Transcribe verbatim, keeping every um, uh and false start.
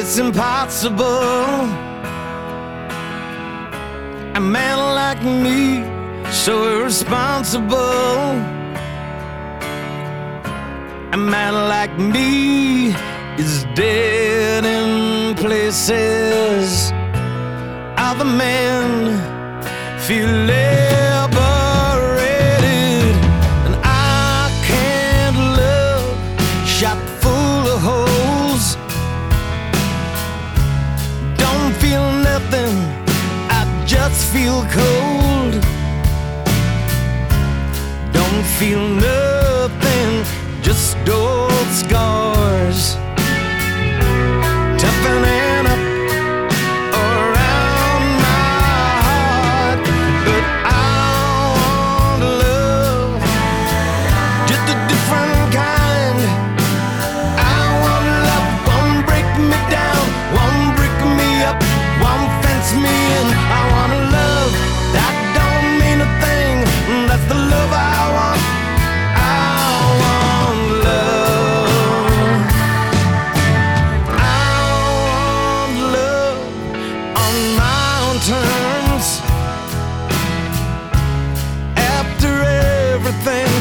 it's impossible. A man like me, so irresponsible. A man like me is dead in places. Other men feel liberated, and I can't love shot full of holes. Don't feel nothing, I just feel cold. Don't feel nothing, just old scars. Toughening up around my heart, but I want love, just a different kind. I want love, won't break me down, won't break me up, won't fence me in. I want love that don't mean a thing, that's the love I want. Terms after everything